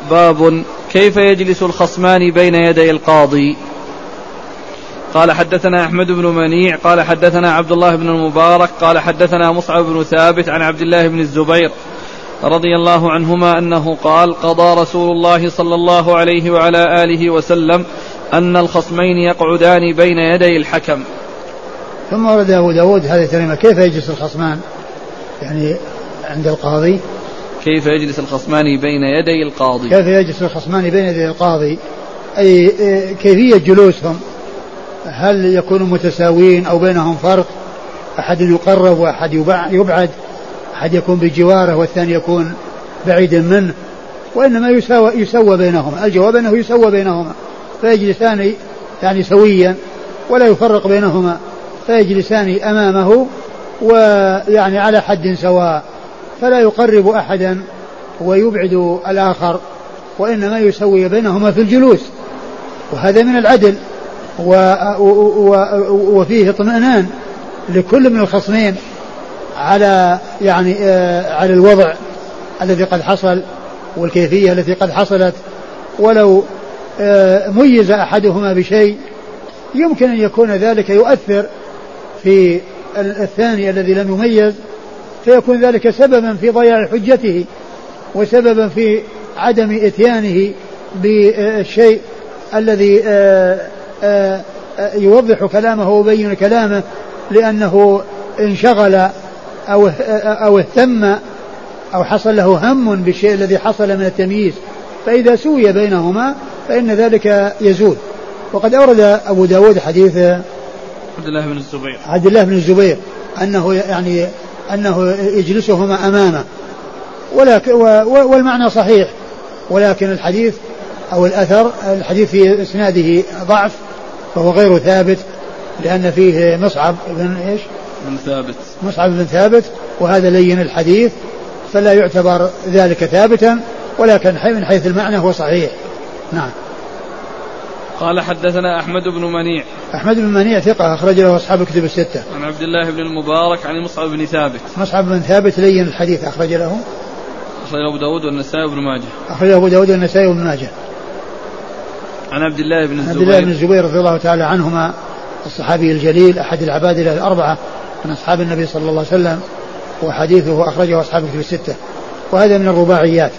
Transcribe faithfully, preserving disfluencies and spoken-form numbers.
باب كيف يجلس الخصمان بين يدي القاضي. قال حدثنا أحمد بن منيع قال حدثنا عبد الله بن المبارك قال حدثنا مصعب بن ثابت عن عبد الله بن الزبير رضي الله عنهما أنه قال قضى رسول الله صلى الله عليه وعلى آله وسلم أن الخصمين يقعدان بين يدي الحكم. ثم ورد أبو داود هذه الترجمة كيف يجلس الخصمان يعني عند القاضي. كيف يجلس الخصمان بين يدي القاضي. كيف يجلس الخصمان بين يدي القاضي أي كيفية جلوسهم، هل يكونوا متساويين أو بينهم فرق، أحد يقرب وأحد يبعد، أحد يكون بجواره والثاني يكون بعيدا منه، وإنما يساوى, يسوى بينهما. الجواب أنه يسوى بينهما فيجلسان يعني سويا ولا يفرق بينهما، فيجلسان أمامه ويعني على حد سواء، فلا يقرب أحدا ويبعد الآخر، وإنما يسوي بينهما في الجلوس، وهذا من العدل و و وفيه اطمئنان لكل من الخصمين على يعني آه على الوضع الذي قد حصل والكيفية التي قد حصلت. ولو آه ميز أحدهما بشيء يمكن أن يكون ذلك يؤثر في الثاني الذي لم يميز، فيكون ذلك سببا في ضياع حجته وسببا في عدم إتيانه بالشيء الذي آه آه يوضح كلامه ويبين كلامه، لأنه انشغل أو أو اهتم أو حصل له هم بالشيء الذي حصل من التمييز، فإذا سوي بينهما فإن ذلك يزول. وقد أورد أبو داود حديث عبد الله بن الزبير عبد الله بن الزبير أنه يعني أنه يجلسهما أمامه، ولكن والمعنى صحيح، ولكن الحديث أو الأثر الحديث في إسناده ضعف فهو غير ثابت، لأن فيه مصعب بن إيش بن ثابت مصعب بن ثابت، وهذا لين الحديث فلا يعتبر ذلك ثابتا، ولكن من حيث المعنى هو صحيح. نعم. قال حدثنا أحمد بن منيع أحمد بن منيع ثقة أخرج له أصحاب الكتب الستة. عن عبد الله بن المبارك عن مصعب بن ثابت مصعب بن ثابت لين الحديث أخرج له أخرج أبو داود والنسائي وابن ماجه أخرج أبو داود والنسائي وابن ماجه. عن عبد الله بن الزبير عبد الله بن الزبير رضي الله تعالى عنهما الصحابي الجليل أحد العبادلة الأربعة من أصحاب النبي صلى الله عليه وسلم، وحديثه أخرجه أصحاب الكتب الستة، وهذا من الرباعيات.